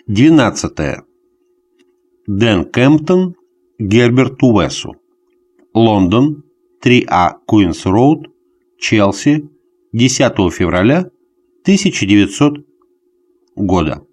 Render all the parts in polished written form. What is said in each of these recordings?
12. Дэн Кемптон Герберту Уэссу. Лондон, 3А Куинс Роуд, Челси, 10 февраля 1900 года.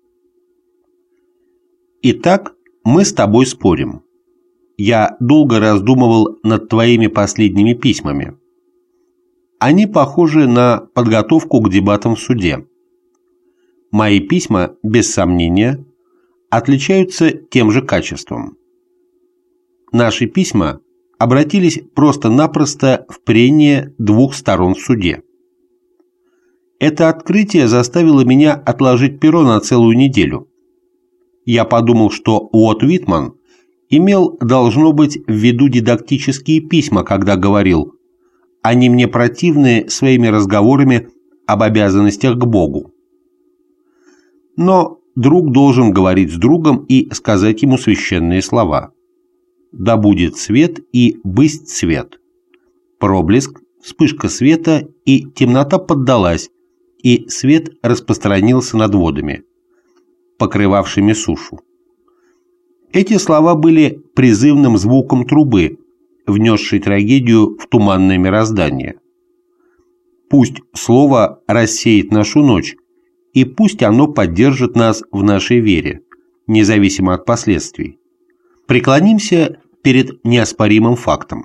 Итак, мы с тобой спорим. Я долго раздумывал над твоими последними письмами. Они похожи на подготовку к дебатам в суде. Мои письма, без сомнения, отличаются тем же качеством. Наши письма обратились просто-напросто в прения двух сторон в суде. Это открытие заставило меня отложить перо на целую неделю. Я подумал, что Уотт Уитман имел, должно быть, в виду дидактические письма, когда говорил: «Они мне противны своими разговорами об обязанностях к Богу». Но друг должен говорить с другом и сказать ему священные слова. «Да будет свет и бысть свет». Проблеск, вспышка света, и темнота поддалась, и свет распространился над водами, покрывавшими сушу. Эти слова были призывным звуком трубы, внесшей трагедию в туманное мироздание. Пусть слово рассеет нашу ночь, и пусть оно поддержит нас в нашей вере, независимо от последствий. Преклонимся перед неоспоримым фактом.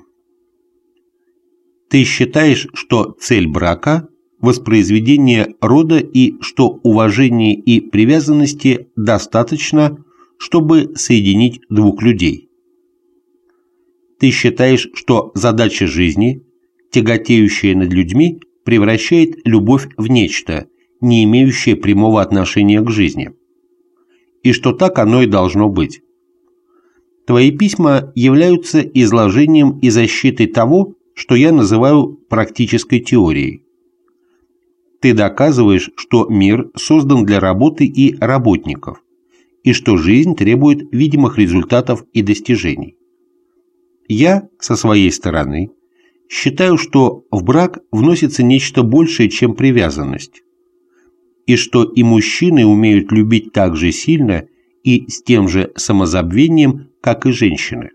Ты считаешь, что цель брака – воспроизведение рода и что уважения и привязанности достаточно, чтобы соединить двух людей. Ты считаешь, что задача жизни, тяготеющая над людьми, превращает любовь в нечто, не имеющее прямого отношения к жизни, и что так оно и должно быть. Твои письма являются изложением и защитой того, что я называю практической теорией. Ты доказываешь, что мир создан для работы и работников, и что жизнь требует видимых результатов и достижений. Я, со своей стороны, считаю, что в брак вносится нечто большее, чем привязанность, и что и мужчины умеют любить так же сильно и с тем же самозабвением, как и женщины.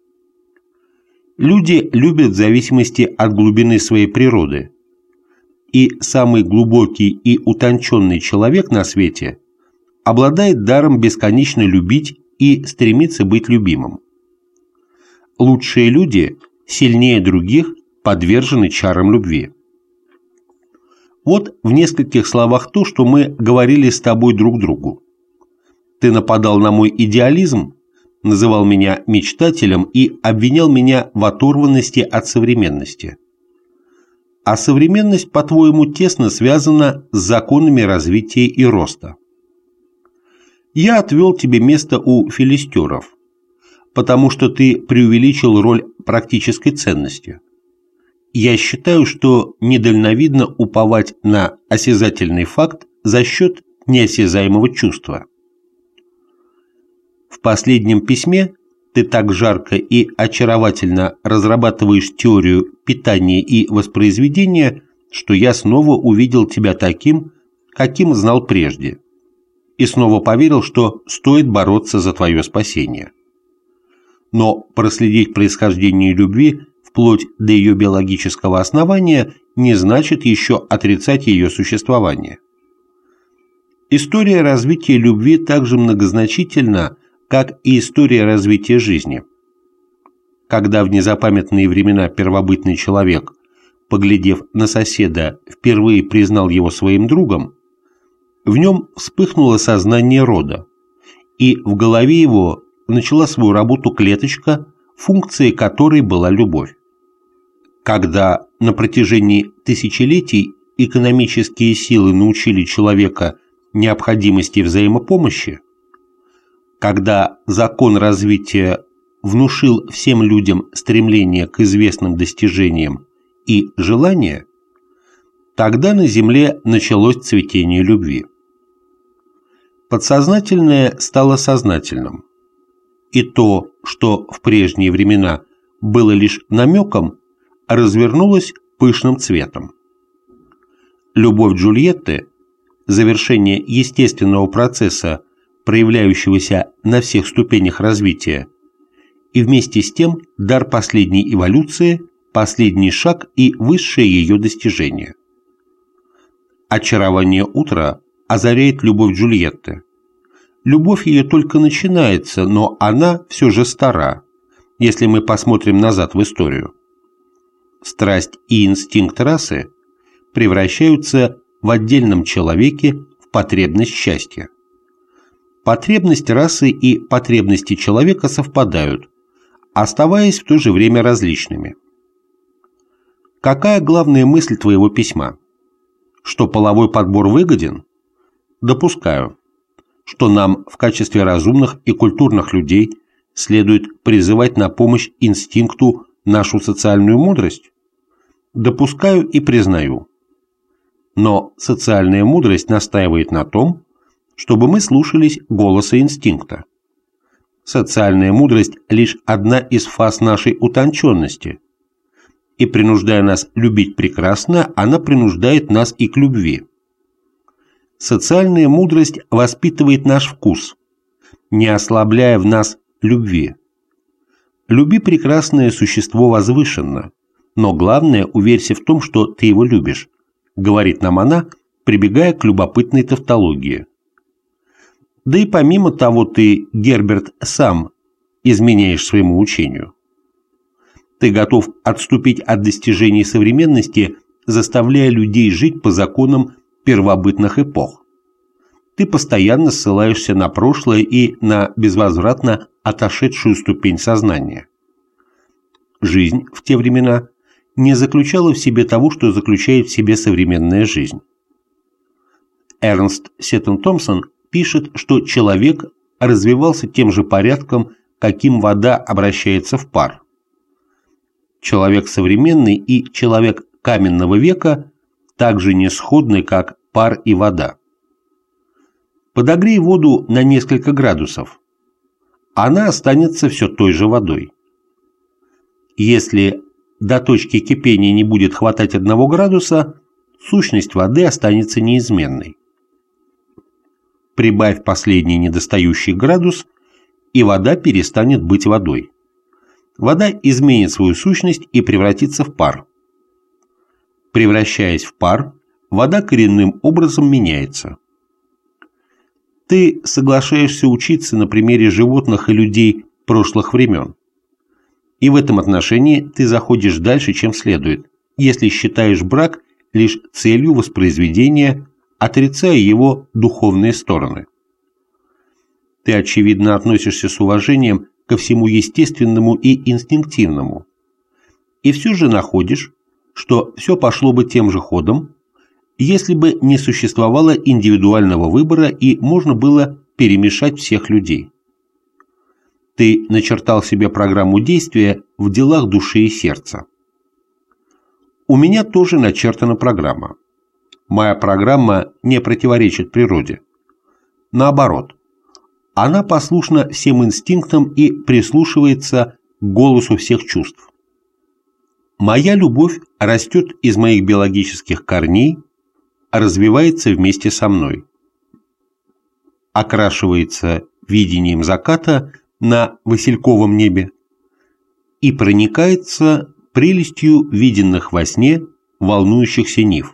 Люди любят в зависимости от глубины своей природы, и самый глубокий и утонченный человек на свете обладает даром бесконечно любить и стремится быть любимым. Лучшие люди, сильнее других, подвержены чарам любви. Вот в нескольких словах то, что мы говорили с тобой друг другу. Ты нападал на мой идеализм, называл меня мечтателем и обвинял меня в оторванности от современности. А современность, по-твоему, тесно связана с законами развития и роста. Я отвел тебе место у филистеров, потому что ты преувеличил роль практической ценности. Я считаю, что недальновидно уповать на осязательный факт за счет неосязаемого чувства. В последнем письме ты так жарко и очаровательно разрабатываешь теорию питания и воспроизведения, что я снова увидел тебя таким, каким знал прежде, и снова поверил, что стоит бороться за твое спасение. Но проследить происхождение любви вплоть до ее биологического основания не значит еще отрицать ее существование. История развития любви также многозначительна, как и история развития жизни. Когда в незапамятные времена первобытный человек, поглядев на соседа, впервые признал его своим другом, в нем вспыхнуло сознание рода, и в голове его начала свою работу клеточка, функцией которой была любовь. Когда на протяжении тысячелетий экономические силы научили человека необходимости взаимопомощи, когда закон развития внушил всем людям стремление к известным достижениям и желание, тогда на Земле началось цветение любви. Подсознательное стало сознательным, и то, что в прежние времена было лишь намеком, развернулось пышным цветом. Любовь Джульетты, завершение естественного процесса, проявляющегося на всех ступенях развития, и вместе с тем дар последней эволюции, последний шаг и высшее ее достижение. Очарование утра озаряет любовь Джульетты. Любовь ее только начинается, но она все же стара, если мы посмотрим назад в историю. Страсть и инстинкт расы превращаются в отдельном человеке в потребность счастья. Потребность расы и потребности человека совпадают, оставаясь в то же время различными. Какая главная мысль твоего письма? Что половой подбор выгоден? Допускаю. Что нам в качестве разумных и культурных людей следует призывать на помощь инстинкту нашу социальную мудрость? Допускаю и признаю. Но социальная мудрость настаивает на том, чтобы мы слушались голоса инстинкта. Социальная мудрость – лишь одна из фаз нашей утонченности, и, принуждая нас любить прекрасное, она принуждает нас и к любви. Социальная мудрость воспитывает наш вкус, не ослабляя в нас любви. Люби прекрасное существо возвышенно, но главное – уверься в том, что ты его любишь, говорит нам она, прибегая к любопытной тавтологии. Да и помимо того ты, Герберт, сам изменяешь своему учению. Ты готов отступить от достижений современности, заставляя людей жить по законам первобытных эпох. Ты постоянно ссылаешься на прошлое и на безвозвратно отошедшую ступень сознания. Жизнь в те времена не заключала в себе того, что заключает в себе современная жизнь. Эрнст Сеттон Томпсон пишет, что человек развивался тем же порядком, каким вода обращается в пар. Человек современный и человек каменного века также не сходны, как пар и вода. Подогрей воду на несколько градусов. Она останется все той же водой. Если до точки кипения не будет хватать 1 градуса, сущность воды останется неизменной. Прибавь последний недостающий градус, и вода перестанет быть водой. Вода изменит свою сущность и превратится в пар. Превращаясь в пар, вода коренным образом меняется. Ты соглашаешься учиться на примере животных и людей прошлых времен. И в этом отношении ты заходишь дальше, чем следует, если считаешь брак лишь целью воспроизведения, отрицая его духовные стороны. Ты, очевидно, относишься с уважением ко всему естественному и инстинктивному, и все же находишь, что все пошло бы тем же ходом, если бы не существовало индивидуального выбора и можно было перемешать всех людей. Ты начертал себе программу действия в делах души и сердца. У меня тоже начертана программа. Моя программа не противоречит природе. Наоборот, она послушна всем инстинктам и прислушивается к голосу всех чувств. Моя любовь растет из моих биологических корней, развивается вместе со мной. Окрашивается видением заката на васильковом небе и проникается прелестью виденных во сне волнующихся нив.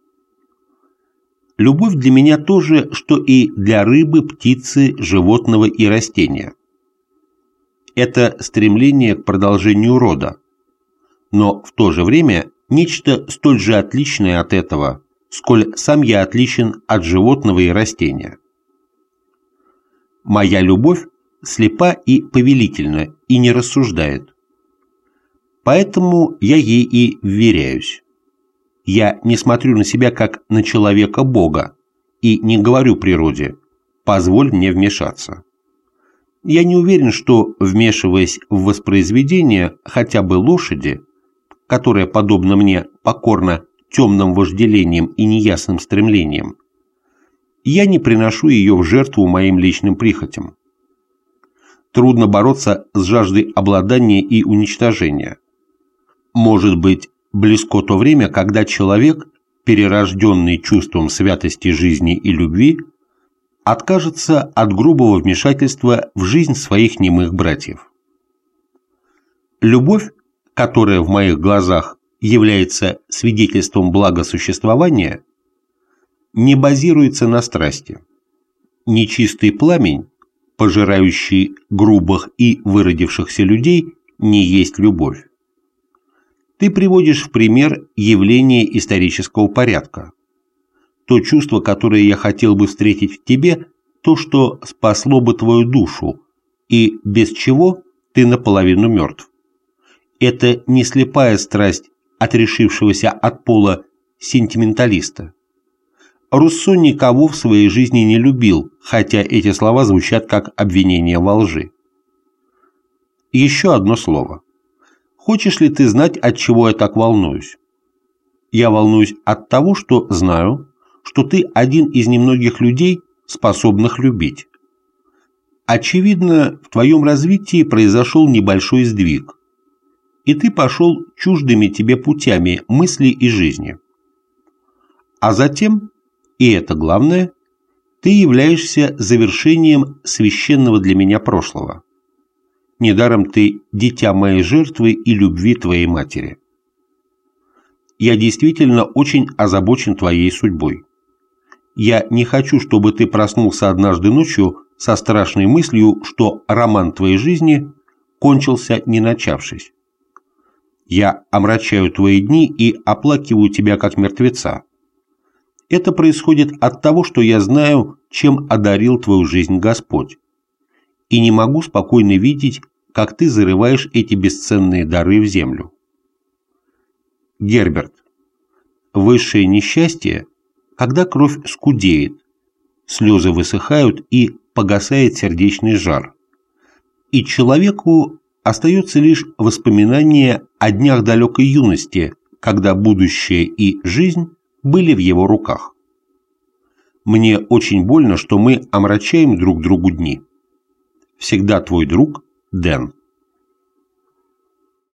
Любовь для меня то же, что и для рыбы, птицы, животного и растения. Это стремление к продолжению рода, но в то же время нечто столь же отличное от этого, сколь сам я отличен от животного и растения. Моя любовь слепа и повелительна и не рассуждает. Поэтому я ей и вверяюсь. Я не смотрю на себя как на человека-бога и не говорю природе «позволь мне вмешаться». Я не уверен, что, вмешиваясь в воспроизведение хотя бы лошади, которая, подобно мне, покорна темным вожделением и неясным стремлением, я не приношу ее в жертву моим личным прихотям. Трудно бороться с жаждой обладания и уничтожения. Может быть, близко то время, когда человек, перерожденный чувством святости жизни и любви, откажется от грубого вмешательства в жизнь своих немых братьев. Любовь, которая в моих глазах является свидетельством благосуществования, не базируется на страсти. Нечистый пламень, пожирающий грубых и выродившихся людей, не есть любовь. Ты приводишь в пример явление исторического порядка. То чувство, которое я хотел бы встретить в тебе, то, что спасло бы твою душу, и без чего ты наполовину мертв. Это не слепая страсть отрешившегося от пола сентименталиста. Руссо никого в своей жизни не любил, хотя эти слова звучат как обвинение во лжи. Еще одно слово. Хочешь ли ты знать, от чего я так волнуюсь? Я волнуюсь от того, что знаю, что ты один из немногих людей, способных любить. Очевидно, в твоем развитии произошел небольшой сдвиг, и ты пошел чуждыми тебе путями мысли и жизни. А затем, и это главное, ты являешься завершением священного для меня прошлого. Недаром ты дитя моей жертвы и любви твоей матери. Я действительно очень озабочен твоей судьбой. Я не хочу, чтобы ты проснулся однажды ночью со страшной мыслью, что роман твоей жизни кончился не начавшись. Я омрачаю твои дни и оплакиваю тебя как мертвеца. Это происходит от того, что я знаю, чем одарил твою жизнь Господь, и не могу спокойно видеть, как ты зарываешь эти бесценные дары в землю. Герберт, высшее несчастье, когда кровь скудеет, слезы высыхают и погасает сердечный жар, и человеку остается лишь воспоминание о днях далекой юности, когда будущее и жизнь были в его руках. Мне очень больно, что мы омрачаем друг другу дни. Всегда твой друг Дэн.